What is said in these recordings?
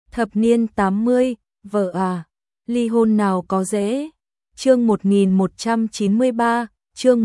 Thập niên 80, vợ à, ly hôn nào có dễ. Chương 1193, chương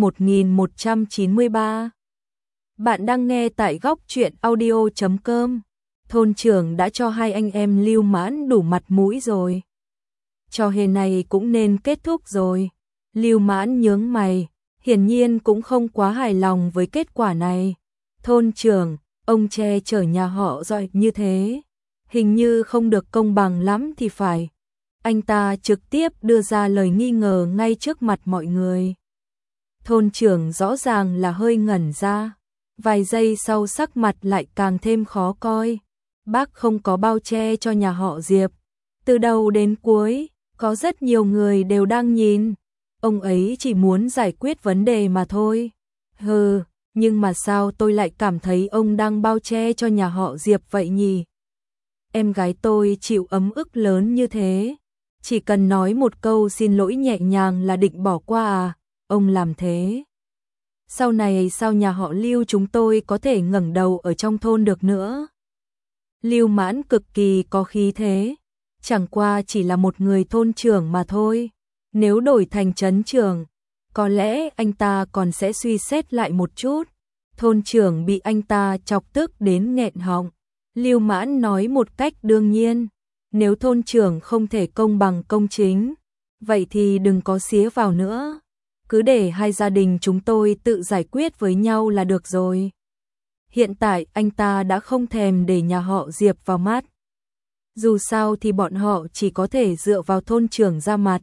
1193. Bạn đang nghe tại góc truyện audio.com. Thôn trưởng đã cho hai anh em Lưu Mãn đủ mặt mũi rồi. Trò hề này cũng nên kết thúc rồi. Lưu Mãn nhướng mày, hiển nhiên cũng không quá hài lòng với kết quả này. Thôn trưởng, ông che chở nhà họ rồi như thế, hình như không được công bằng lắm thì phải. Anh ta trực tiếp đưa ra lời nghi ngờ ngay trước mặt mọi người. Thôn trưởng rõ ràng là hơi ngẩn ra, vài giây sau sắc mặt lại càng thêm khó coi. Bác không có bao che cho nhà họ Diệp. Từ đầu đến cuối, có rất nhiều người đều đang nhìn. Ông ấy chỉ muốn giải quyết vấn đề mà thôi. Hừ, nhưng mà sao tôi lại cảm thấy ông đang bao che cho nhà họ Diệp vậy nhỉ? Em gái tôi chịu ấm ức lớn như thế, chỉ cần nói một câu xin lỗi nhẹ nhàng là định bỏ qua à? Ông làm thế, sau này sao nhà họ Lưu chúng tôi có thể ngẩng đầu ở trong thôn được nữa? Lưu Mãn cực kỳ có khí thế, chẳng qua chỉ là một người thôn trưởng mà thôi. Nếu đổi thành trấn trưởng, có lẽ anh ta còn sẽ suy xét lại một chút. Thôn trưởng bị anh ta chọc tức đến nghẹn họng. Lưu Mãn nói một cách đương nhiên, nếu thôn trưởng không thể công bằng công chính, vậy thì đừng có xía vào nữa. Cứ để hai gia đình chúng tôi tự giải quyết với nhau là được rồi. Hiện tại anh ta đã không thèm để nhà họ Diệp vào mắt. Dù sao thì bọn họ chỉ có thể dựa vào thôn trưởng ra mặt.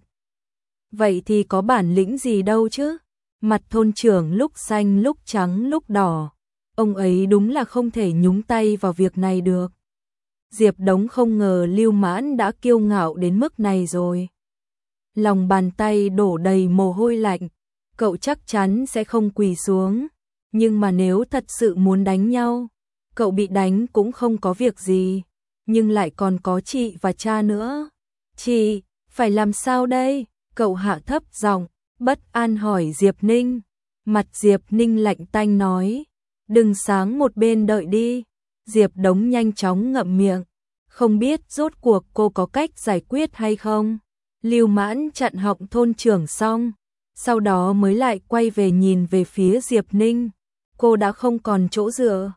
Vậy thì có bản lĩnh gì đâu chứ? Mặt thôn trưởng lúc xanh lúc trắng lúc đỏ. Ông ấy đúng là không thể nhúng tay vào việc này được. Diệp Đống không ngờ Lưu Mãn đã kiêu ngạo đến mức này rồi. Lòng bàn tay đổ đầy mồ hôi lạnh. Cậu chắc chắn sẽ không quỳ xuống. Nhưng mà nếu thật sự muốn đánh nhau, cậu bị đánh cũng không có việc gì. Nhưng lại còn có chị và cha nữa. Chị, phải làm sao đây? Cậu hạ thấp giọng, bất an hỏi Diệp Ninh. Mặt Diệp Ninh lạnh tanh nói, đừng sáng một bên đợi đi. Diệp Đống nhanh chóng ngậm miệng, không biết rốt cuộc cô có cách giải quyết hay không. Lưu Mãn chặn họng thôn trưởng xong, sau đó mới lại quay về nhìn về phía Diệp Ninh. Cô đã không còn chỗ dựa,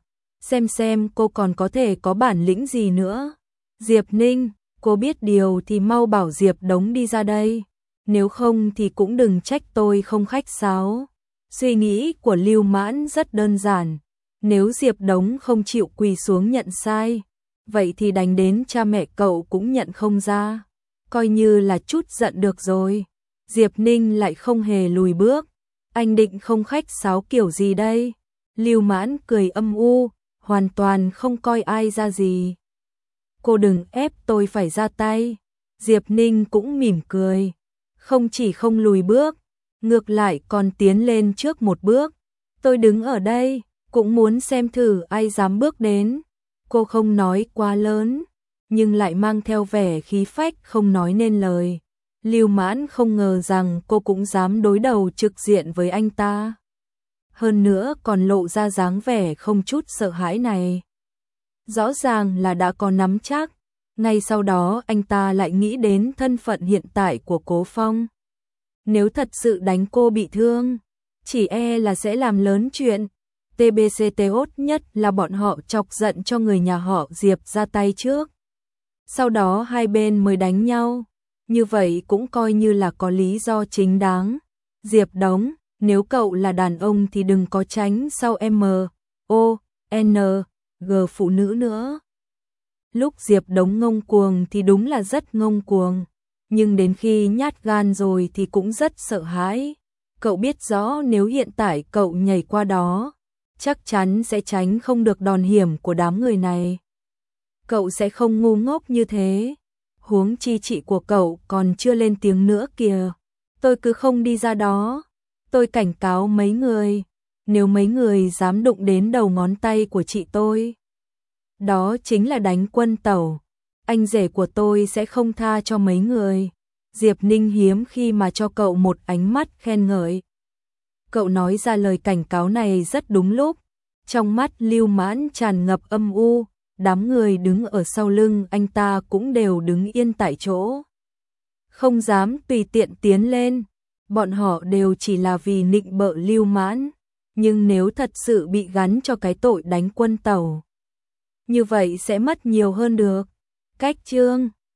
xem cô còn có thể có bản lĩnh gì nữa. Diệp Ninh, cô biết điều thì mau bảo Diệp Đống đi ra đây, nếu không thì cũng đừng trách tôi không khách sáo. Suy nghĩ của Lưu Mãn rất đơn giản, nếu Diệp Đống không chịu quỳ xuống nhận sai, vậy thì đánh đến cha mẹ cậu cũng nhận không ra, coi như là chút giận được rồi. Diệp Ninh lại không hề lùi bước, anh định không khách sáo kiểu gì đây? Lưu Mãn cười âm u, hoàn toàn không coi ai ra gì. Cô đừng ép tôi phải ra tay. Diệp Ninh cũng mỉm cười, không chỉ không lùi bước, ngược lại còn tiến lên trước một bước. Tôi đứng ở đây, cũng muốn xem thử ai dám bước đến. Cô không nói quá lớn, nhưng lại mang theo vẻ khí phách không nói nên lời. Lưu Mãn không ngờ rằng cô cũng dám đối đầu trực diện với anh ta. Hơn nữa còn lộ ra dáng vẻ không chút sợ hãi này. Rõ ràng là đã có nắm chắc. Ngay sau đó anh ta lại nghĩ đến thân phận hiện tại của Cố Phong. Nếu thật sự đánh cô bị thương, chỉ e là sẽ làm lớn chuyện. TBC tốt nhất là bọn họ chọc giận cho người nhà họ Diệp ra tay trước. Sau đó hai bên mới đánh nhau. Như vậy cũng coi như là có lý do chính đáng. Diệp Đống, nếu cậu là đàn ông thì đừng có tránh sau M.O.N.G phụ nữ nữa. Lúc Diệp Đống ngông cuồng thì đúng là rất ngông cuồng, nhưng đến khi nhát gan rồi thì cũng rất sợ hãi. Cậu biết rõ nếu hiện tại cậu nhảy qua đó, chắc chắn sẽ tránh không được đòn hiểm của đám người này. Cậu sẽ không ngu ngốc như thế. Huống chi chị của cậu còn chưa lên tiếng nữa kìa. Tôi cứ không đi ra đó. Tôi cảnh cáo mấy người, nếu mấy người dám đụng đến đầu ngón tay của chị tôi, đó chính là đánh quân tẩu. Anh rể của tôi sẽ không tha cho mấy người. Diệp Ninh hiếm khi mà cho cậu một ánh mắt khen ngợi. Cậu nói ra lời cảnh cáo này rất đúng lúc. Trong mắt Lưu Mãn tràn ngập âm u, đám người đứng ở sau lưng anh ta cũng đều đứng yên tại chỗ. Không dám tùy tiện tiến lên, bọn họ đều chỉ là vì nịnh bợ Lưu Mãn, nhưng nếu thật sự bị gắn cho cái tội đánh quân tàu, như vậy sẽ mất nhiều hơn được. Cách chương